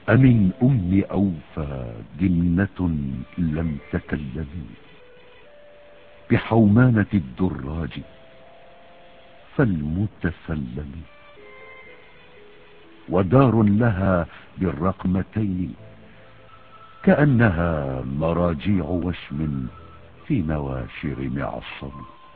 أمن أم أوفى جنة لم تكلم بحومانة الدراج فالمتسلم، ودار لها بالرقمتين كأنها مراجيع وشم في نواشر معصم،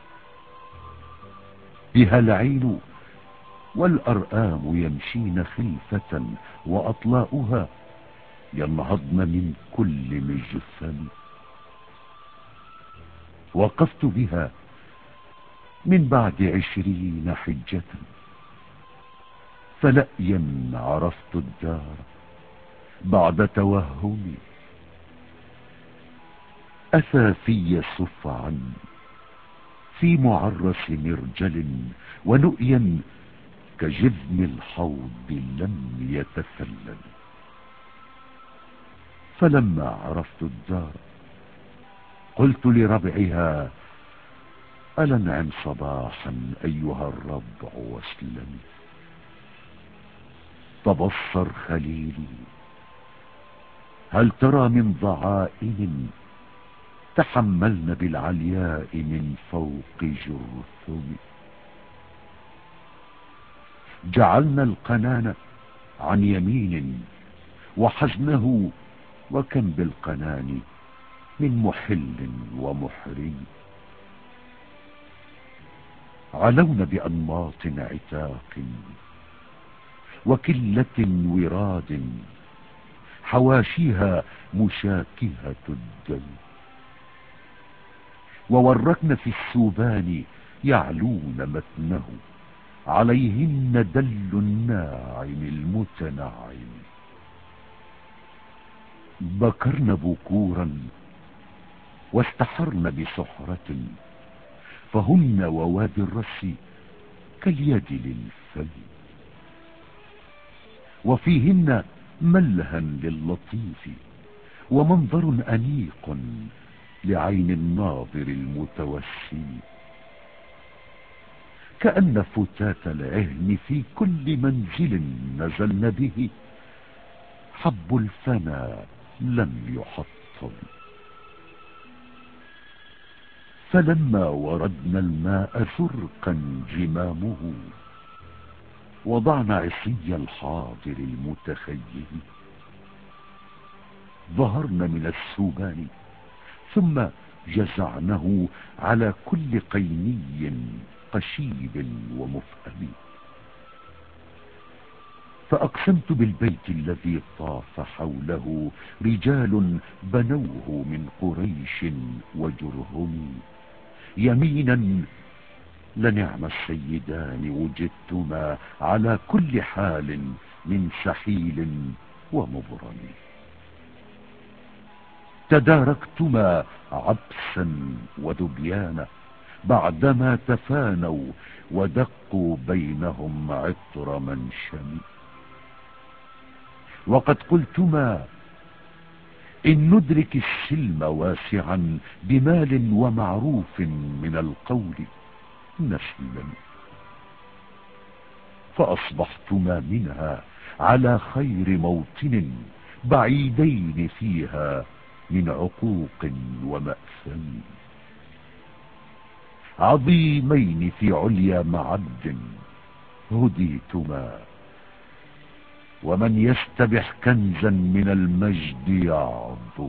بها العين والأرآم يمشين خلفة وأطلاؤها ينهضن من كل مجسم. وقفت بها من بعد 20 حجة، فلأيا عرفت الدار بعد توهمي، أثافي صفعا في معرس مرجل ونؤيا كجذم الحوض لم يتسلل. فلما عرفت الدار قلت لربعها ألا انعم صباحا أيها الربع واسلم. تبصر خليلي هل ترى من ضعائن تحملن بالعلياء من فوق جرثم، جعلنا القنان عن يمين وحزنه وكم بالقنان من محل ومحرم، علون بأنماط عتاق وكلة وراد حواشيها مشاكهة الدم، ووركن في السوبان يعلون متنه عليهن دل الناعم المتنعم، بكرن بكورا واستحرن بسحرة فهن ووادي الرس كاليد للفم، وفيهن ملها للطيف ومنظر أنيق لعين الناظر المتوسم، كأن فتات العهن في كل منزل نزلن به حب الفنا لم يحطم. فلما وردنا الماء ثرقا جمامه وضعنا عصي الحاضر المتخيم، ظهرنا من السوبان ثم جزعنه على كل قيني قشيب ومفهم، فأقسمت بالبيت الذي طاف حوله رجال بنوه من قريش وجرهم، يمينا لنعم السيدان وجدتما على كل حال من سحيل ومبرم، تداركتما عبسا وذبيانا بعدما تفانوا ودقوا بينهم عطر منشم، وقد قلتما إن ندرك السلم واسعا بمال ومعروف من القول نسلم، فأصبحتما منها على خير موطن بعيدين فيها من عقوق ومأثم، عظيمين في عليا معد هديتما، ومن يستبح كنزا من المجد يعظم،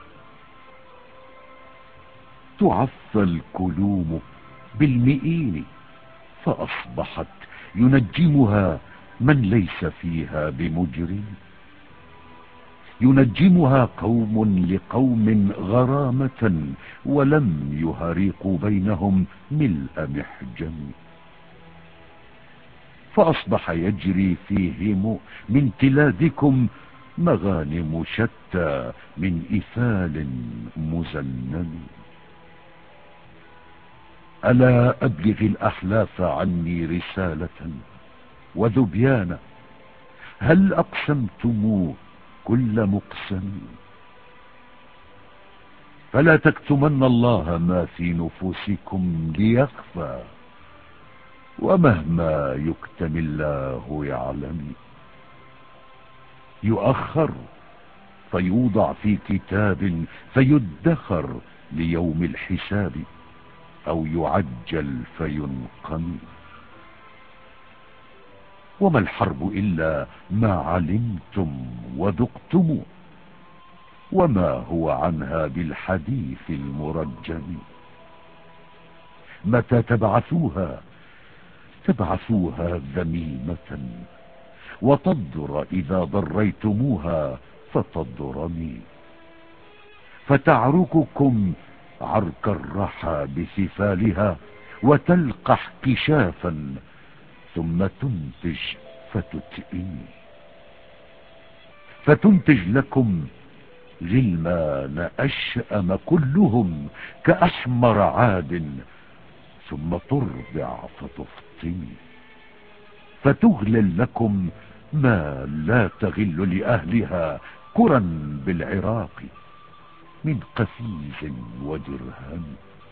تعفى الكلوم بالمئين فأصبحت ينجمها من ليس فيها بمجرم، ينجمها قوم لقوم غرامة ولم يهريقوا بينهم ملء محجم، فأصبح يجري فيهم من تلادكم مغانم شتى من إفال مزنم. ألا أبلغ الأحلاف عني رسالة وذبيان هل أقسمتم كل مقسم، فلا تكتمن الله ما في نفوسكم ليخفى، ومهما يكتم الله يعلم. يؤخر فيوضع في كتاب فيدخر ليوم الحساب، أو يعجل فينقم. وما الحرب إلا ما علمتم وذقتم، وما هو عنها بالحديث المرجم. متى تبعثوها ذميمة، وتضر إذا ضريتموها فتضرمي، فتعرككم عرك الرحى بسفالها، وتلقح كشافا ثم تنتج فتتئني، فتنتج لكم غلمان أشأم كلهم كأحمر عاد، ثم ترضع فتفطمي، فتغلل لكم ما لا تغل لأهلها كرا بالعراق من قفيز ودرهم.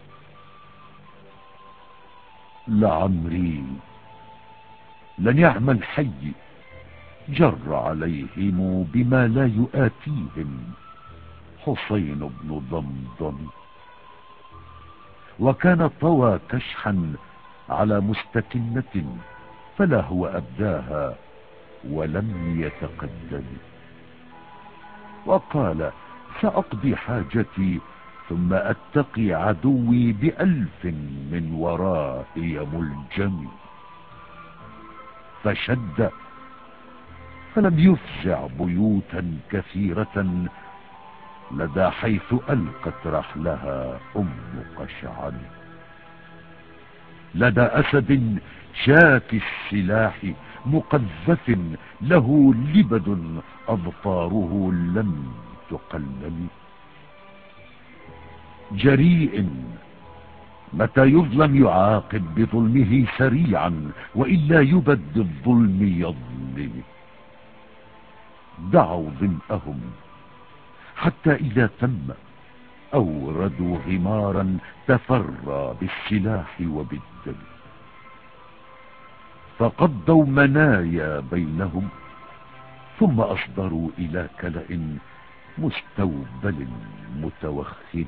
لعمري لنعم الحي جر عليهم بما لا يؤاتيهم حسين بن ضمضم، وكان طوى كشحا على مستكنة، فلا هو أبداها ولم يتقدم، وقال سأقضي حاجتي ثم أتقي عدوي ب1000 من ورائي ملجم. فشد فلم يفزع بيوتا كثيرة لدى حيث ألقت رحلها قشعر، لدى أسد شاك السلاح مقذف له لبد أظفاره لم تقلل، جريء متى يظلم يعاقب بظلمه سريعا، وإلا يبد بالظلم يظلم. دعوا ظمأهم حتى إذا تم أوردوا غمارا تفرى بالسلاح وبالدم، فقضوا منايا بينهم، ثم أصدروا إلى كلأ مستوبل متوخم.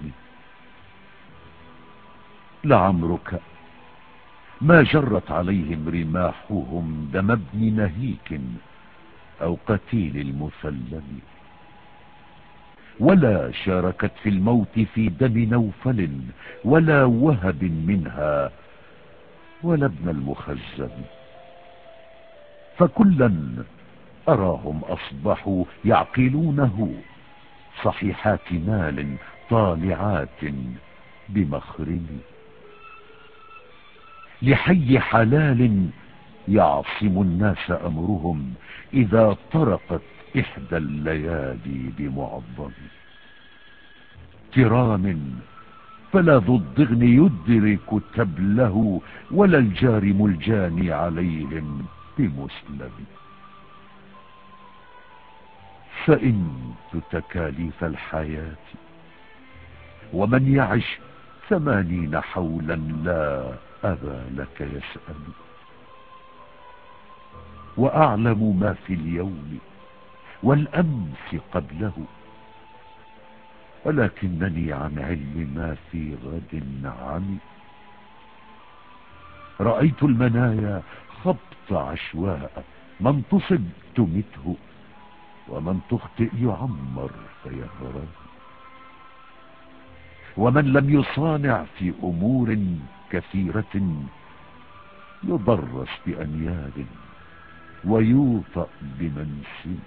لعمرك ما جرت عليهم رماحهم دم ابن نهيك أو قتيل المسلم، ولا شاركت في الموت في دم نوفل ولا وهب منها ولا ابن المخزم. فكلا أراهم أصبحوا يعقلونه صحيحات مال طالعات بمخرم، لحي حلال يعصم الناس أمرهم إذا طرقت إحدى الليالي بمعظم. كرام فلا ذو الضغن يدرك تبله، ولا الجارم الجاني عليهم بمسلم. فإنت تكاليف الحياة، ومن يعش 80 حولا لا أبا لك يسأل، وأعلم ما في اليوم والأمس قبله، ولكنني عن علم ما في غد عمي. رأيت المنايا خبط عشواء، من تصب تمته، ومن تخطئ يعمر فيهرب، ومن لم يصانع في أمور كثيرة يضرس بأنياب ويوطأ بمنسل،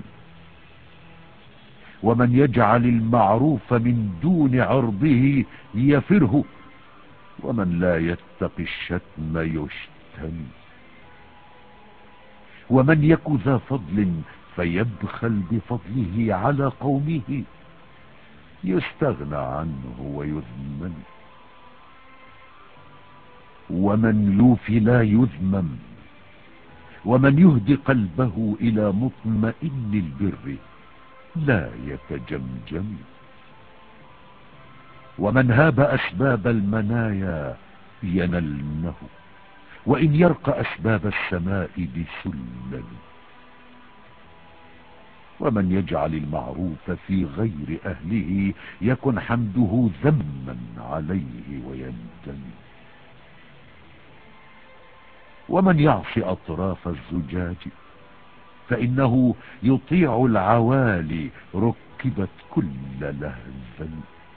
ومن يجعل المعروف من دون عرضه يفره، ومن لا يتقي الشتم يشتم، ومن يك ذا فضل فيبخل بفضله على قومه يستغنى عنه ويذمم، ومن يوفي لا يذمم، ومن يهدي قلبه إلى مطمئن البر لا يتجمجم، ومن هاب أسباب المنايا ينلنه، وإن يرق أسباب السماء بسلم. ومن يجعل المعروف في غير أهله يكن حمده ذما عليه وينتمي. ومن يعص أطراف الزجاج فإنه يطيع العوالي ركبت كل لهز.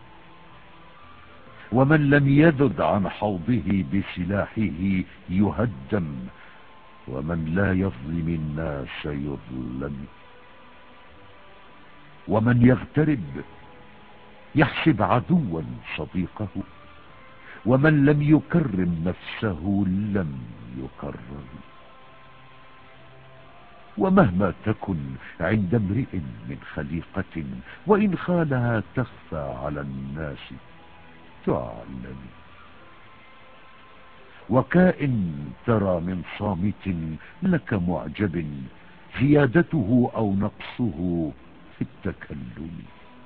ومن لم يذد عن حوضه بسلاحه يهدم، ومن لا يظلم الناس يظلم. ومن يغترب يحسب عدوا صديقه، ومن لم يكرم نفسه لم يكرم. ومهما تكن عند امرئ من خليقة وإن خالها تخفى على الناس تعلم. وكائن ترى من صامت لك معجب زيادته أو نقصه في التكلم.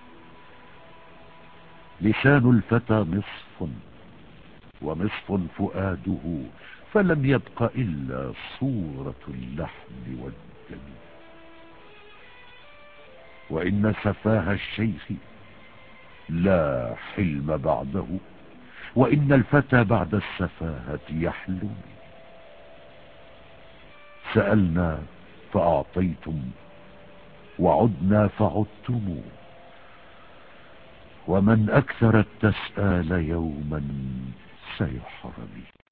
لسان الفتى نصف ونصف فؤاده، فلم يبق إلا صورة اللحم والدم. وإن سفاه الشيخ لا حلم بعده، وإن الفتى بعد السفاهة يحلم. سألنا فأعطيتم، وعدنا فعدتم، ومن أكثر التسآل يوما سيحرم.